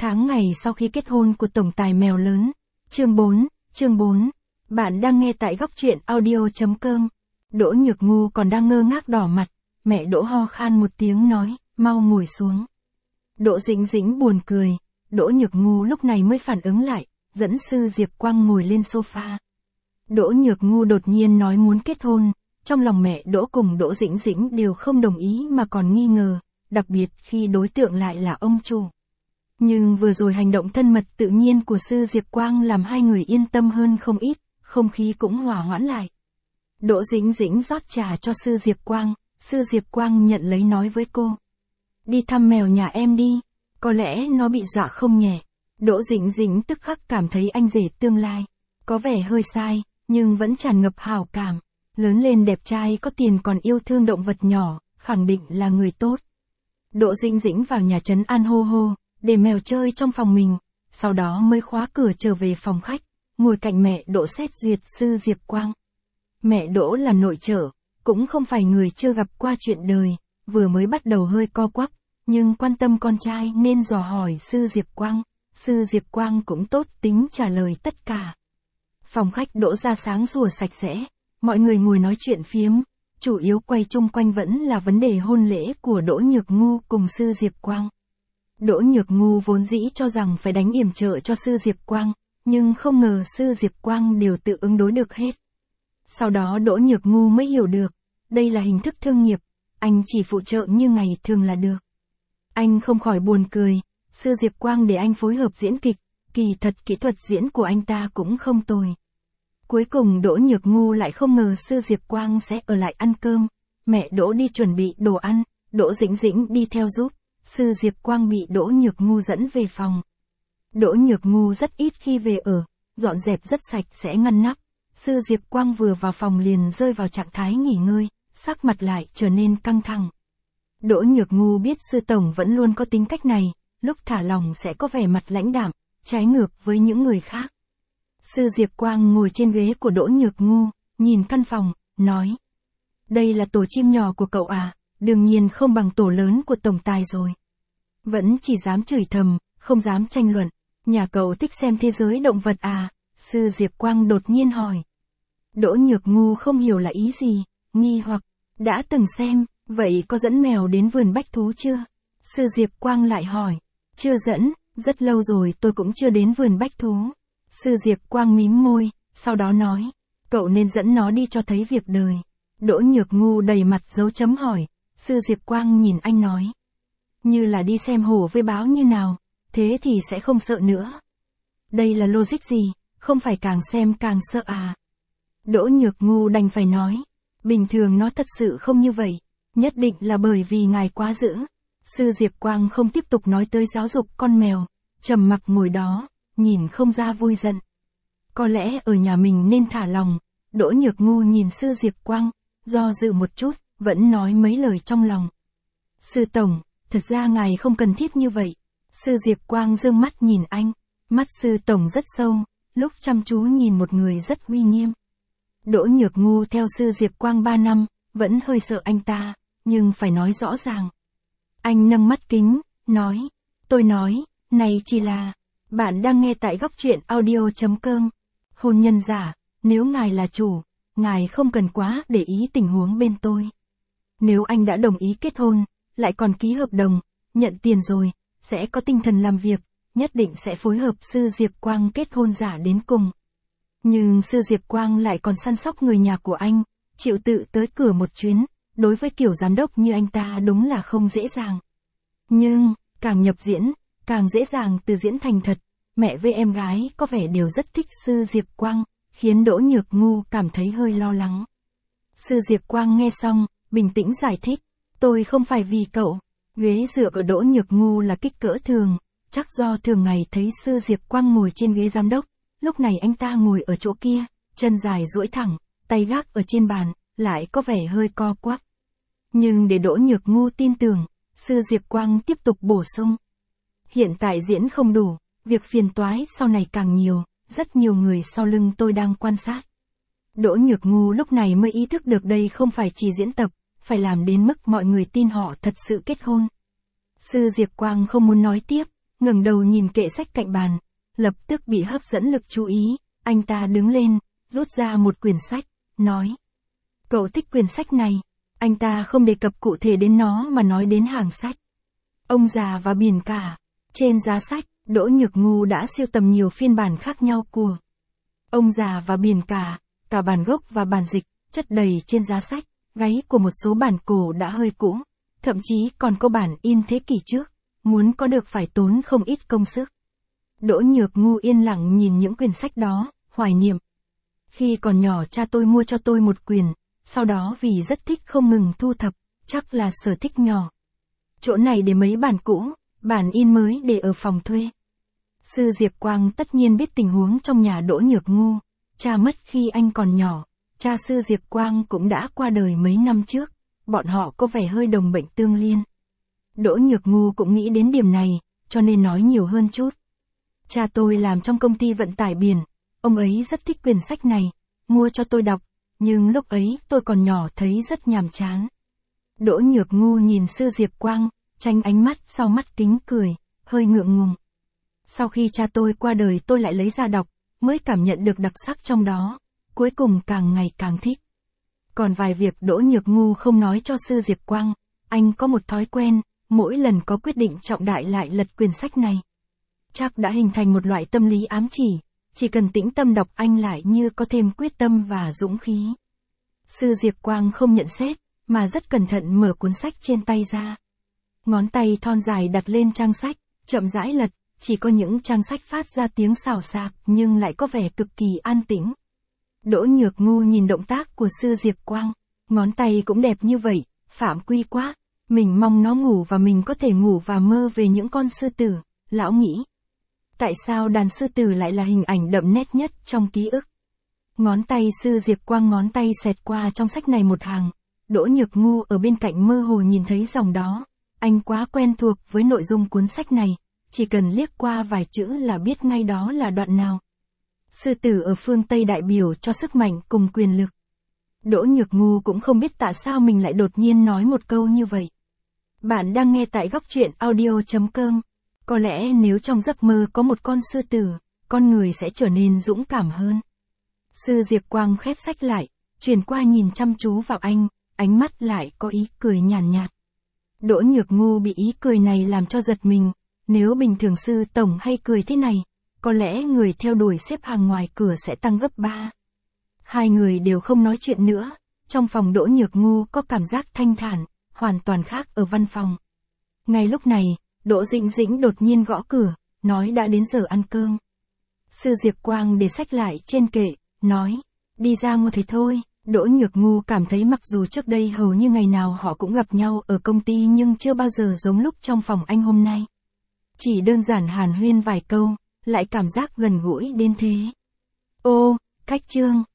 tháng ngày sau khi kết hôn của tổng tài mèo lớn. Chương 4. Bạn đang nghe tại góc truyện audio.com. Đỗ Nhược Ngu còn đang ngơ ngác đỏ mặt, mẹ Đỗ ho khan một tiếng nói, mau ngồi xuống. Đỗ Dĩnh Dĩnh buồn cười, Đỗ Nhược Ngu lúc này mới phản ứng lại, dẫn Sư Diệp Quang ngồi lên sofa. Đỗ Nhược Ngu đột nhiên nói muốn kết hôn, trong lòng mẹ Đỗ cùng Đỗ Dĩnh Dĩnh đều không đồng ý mà còn nghi ngờ, đặc biệt khi đối tượng lại là ông chủ. Nhưng vừa rồi hành động thân mật tự nhiên của Sư Diệp Quang làm hai người yên tâm hơn không ít, không khí cũng hòa hoãn lại. Đỗ Dĩnh Dĩnh rót trà cho Sư Diệp Quang, Sư Diệp Quang nhận lấy nói với cô. Đi thăm mèo nhà em đi, có lẽ nó bị dọa không nhẹ. Đỗ Dĩnh Dĩnh tức khắc cảm thấy anh rể tương lai, có vẻ hơi sai, nhưng vẫn tràn ngập hảo cảm. Lớn lên đẹp trai có tiền còn yêu thương động vật nhỏ, khẳng định là người tốt. Đỗ Dĩnh Dĩnh vào nhà trấn an hô hô, để mèo chơi trong phòng mình, sau đó mới khóa cửa trở về phòng khách, ngồi cạnh mẹ Đỗ xét duyệt Sư Diệp Quang. Mẹ Đỗ là nội trợ, cũng không phải người chưa gặp qua chuyện đời, vừa mới bắt đầu hơi co quắp, nhưng quan tâm con trai nên dò hỏi Sư Diệp Quang. Sư Diệp Quang cũng tốt tính trả lời tất cả. Phòng khách Đỗ ra sáng sủa sạch sẽ, mọi người ngồi nói chuyện phiếm, chủ yếu quay chung quanh vẫn là vấn đề hôn lễ của Đỗ Nhược Ngu cùng Sư Diệp Quang. Đỗ Nhược Ngu vốn dĩ cho rằng phải đánh yểm trợ cho Sư Diệp Quang, nhưng không ngờ Sư Diệp Quang đều tự ứng đối được hết. Sau đó Đỗ Nhược Ngu mới hiểu được, đây là hình thức thương nghiệp, anh chỉ phụ trợ như ngày thường là được. Anh không khỏi buồn cười, Sư Diệp Quang để anh phối hợp diễn kịch, kỳ thật kỹ thuật diễn của anh ta cũng không tồi. Cuối cùng Đỗ Nhược Ngu lại không ngờ Sư Diệp Quang sẽ ở lại ăn cơm, mẹ Đỗ đi chuẩn bị đồ ăn, Đỗ Dĩnh Dĩnh đi theo giúp, Sư Diệp Quang bị Đỗ Nhược Ngu dẫn về phòng. Đỗ Nhược Ngu rất ít khi về ở, dọn dẹp rất sạch sẽ ngăn nắp, Sư Diệp Quang vừa vào phòng liền rơi vào trạng thái nghỉ ngơi, sắc mặt lại trở nên căng thẳng. Đỗ Nhược Ngu biết Sư Tổng vẫn luôn có tính cách này, lúc thả lòng sẽ có vẻ mặt lãnh đạm, trái ngược với những người khác. Sư Diệp Quang ngồi trên ghế của Đỗ Nhược Ngu, nhìn căn phòng, nói. Đây là tổ chim nhỏ của cậu à, đương nhiên không bằng tổ lớn của tổng tài rồi. Vẫn chỉ dám chửi thầm, không dám tranh luận. Nhà cậu thích xem thế giới động vật à? Sư Diệp Quang đột nhiên hỏi. Đỗ Nhược Ngu không hiểu là ý gì, nghi hoặc, đã từng xem, vậy có dẫn mèo đến vườn bách thú chưa? Sư Diệp Quang lại hỏi, chưa dẫn, rất lâu rồi tôi cũng chưa đến vườn bách thú. Sư Diệp Quang mím môi, sau đó nói, cậu nên dẫn nó đi cho thấy việc đời. Đỗ Nhược Ngu đầy mặt dấu chấm hỏi, Sư Diệp Quang nhìn anh nói. Như là đi xem hổ với báo như nào, thế thì sẽ không sợ nữa. Đây là logic gì, không phải càng xem càng sợ à? Đỗ Nhược Ngu đành phải nói, bình thường nó thật sự không như vậy, nhất định là bởi vì ngài quá dữ. Sư Diệp Quang không tiếp tục nói tới giáo dục con mèo, trầm mặc ngồi đó, nhìn không ra vui giận. Có lẽ ở nhà mình nên thả lòng. Đỗ Nhược Ngu nhìn Sư Diệp Quang, do dự một chút, vẫn nói mấy lời trong lòng. Sư Tổng, thật ra ngài không cần thiết như vậy. Sư Diệp Quang giương mắt nhìn anh, mắt Sư Tổng rất sâu, lúc chăm chú nhìn một người rất uy nghiêm. Đỗ Nhược Ngu theo Sư Diệp Quang 3 năm, vẫn hơi sợ anh ta, nhưng phải nói rõ ràng. Anh nâng mắt kính, nói, tôi nói, này chỉ là, bạn đang nghe tại góc truyện audio.com. Hôn nhân giả, nếu ngài là chủ, ngài không cần quá để ý tình huống bên tôi. Nếu anh đã đồng ý kết hôn, lại còn ký hợp đồng, nhận tiền rồi, sẽ có tinh thần làm việc, nhất định sẽ phối hợp Sư Diệp Quang kết hôn giả đến cùng. Nhưng Sư Diệp Quang lại còn săn sóc người nhà của anh, chịu tự tới cửa một chuyến, đối với kiểu giám đốc như anh ta đúng là không dễ dàng. Nhưng, càng nhập diễn, càng dễ dàng từ diễn thành thật, mẹ với em gái có vẻ đều rất thích Sư Diệp Quang, khiến Đỗ Nhược Ngu cảm thấy hơi lo lắng. Sư Diệp Quang nghe xong, bình tĩnh giải thích, tôi không phải vì cậu. Ghế dựa của Đỗ Nhược Ngu là kích cỡ thường, chắc do thường ngày thấy Sư Diệp Quang ngồi trên ghế giám đốc, lúc này anh ta ngồi ở chỗ kia, chân dài duỗi thẳng, tay gác ở trên bàn, lại có vẻ hơi co quắp. Nhưng để Đỗ Nhược Ngu tin tưởng, Sư Diệp Quang tiếp tục bổ sung. Hiện tại diễn không đủ, việc phiền toái sau này càng nhiều, rất nhiều người sau lưng tôi đang quan sát. Đỗ Nhược Ngu lúc này mới ý thức được đây không phải chỉ diễn tập, phải làm đến mức mọi người tin họ thật sự kết hôn. Sư Diệp Quang không muốn nói tiếp, ngẩng đầu nhìn kệ sách cạnh bàn, lập tức bị hấp dẫn lực chú ý, anh ta đứng lên, rút ra một quyển sách, nói. Cậu thích quyển sách này. Anh ta không đề cập cụ thể đến nó mà nói đến hàng sách. Ông già và biển cả. Trên giá sách, Đỗ Nhược Ngu đã sưu tầm nhiều phiên bản khác nhau của Ông già và biển cả bản gốc và bản dịch, chất đầy trên giá sách, gáy của một số bản cổ đã hơi cũ, thậm chí còn có bản in thế kỷ trước, muốn có được phải tốn không ít công sức. Đỗ Nhược Ngu yên lặng nhìn những quyển sách đó, hoài niệm. Khi còn nhỏ cha tôi mua cho tôi một quyển, sau đó vì rất thích không ngừng thu thập, chắc là sở thích nhỏ. Chỗ này để mấy bản cũ, bản in mới để ở phòng thuê. Sư Diệp Quang tất nhiên biết tình huống trong nhà Đỗ Nhược Ngu, cha mất khi anh còn nhỏ, cha Sư Diệp Quang cũng đã qua đời mấy năm trước, bọn họ có vẻ hơi đồng bệnh tương liên. Đỗ Nhược Ngu cũng nghĩ đến điểm này, cho nên nói nhiều hơn chút. Cha tôi làm trong công ty vận tải biển, ông ấy rất thích quyển sách này, mua cho tôi đọc, nhưng lúc ấy tôi còn nhỏ thấy rất nhàm chán. Đỗ Nhược Ngu nhìn Sư Diệp Quang, tránh ánh mắt sau mắt kính cười, hơi ngượng ngùng. Sau khi cha tôi qua đời tôi lại lấy ra đọc, mới cảm nhận được đặc sắc trong đó, cuối cùng càng ngày càng thích. Còn vài việc Đỗ Nhược Ngu không nói cho Sư Diệp Quang, anh có một thói quen, mỗi lần có quyết định trọng đại lại lật quyển sách này. Chắc đã hình thành một loại tâm lý ám chỉ cần tĩnh tâm đọc anh lại như có thêm quyết tâm và dũng khí. Sư Diệp Quang không nhận xét, mà rất cẩn thận mở cuốn sách trên tay ra. Ngón tay thon dài đặt lên trang sách, chậm rãi lật, chỉ có những trang sách phát ra tiếng xào xạc nhưng lại có vẻ cực kỳ an tĩnh. Đỗ Nhược Ngu nhìn động tác của Sư Diệp Quang, ngón tay cũng đẹp như vậy, phạm quy quá, mình mong nó ngủ và mình có thể ngủ và mơ về những con sư tử, lão nghĩ. Tại sao đàn sư tử lại là hình ảnh đậm nét nhất trong ký ức? Ngón tay Sư Diệp Quang ngón tay xẹt qua trong sách này một hàng, Đỗ Nhược Ngu ở bên cạnh mơ hồ nhìn thấy dòng đó, anh quá quen thuộc với nội dung cuốn sách này, chỉ cần liếc qua vài chữ là biết ngay đó là đoạn nào. Sư tử ở phương Tây đại biểu cho sức mạnh cùng quyền lực. Đỗ Nhược Ngu cũng không biết tại sao mình lại đột nhiên nói một câu như vậy. Bạn đang nghe tại góc truyện audio.com. Có lẽ nếu trong giấc mơ có một con sư tử, con người sẽ trở nên dũng cảm hơn. Sư Diệp Quang khép sách lại, chuyển qua nhìn chăm chú vào anh, ánh mắt lại có ý cười nhàn nhạt. Đỗ Nhược Ngu bị ý cười này làm cho giật mình, nếu bình thường sư tổng hay cười thế này, có lẽ người theo đuổi xếp hàng ngoài cửa sẽ tăng gấp 3. Hai người đều không nói chuyện nữa, trong phòng Đỗ Nhược Ngu có cảm giác thanh thản, hoàn toàn khác ở văn phòng. Ngay lúc này, Đỗ Dĩnh Dĩnh đột nhiên gõ cửa, nói đã đến giờ ăn cơm. Sư Diệp Quang để sách lại trên kệ, nói, đi ra ngồi thế thôi. Đỗ Nhược Ngu cảm thấy mặc dù trước đây hầu như ngày nào họ cũng gặp nhau ở công ty nhưng chưa bao giờ giống lúc trong phòng anh hôm nay. Chỉ đơn giản hàn huyên vài câu, lại cảm giác gần gũi đến thế. Ô, cách chương.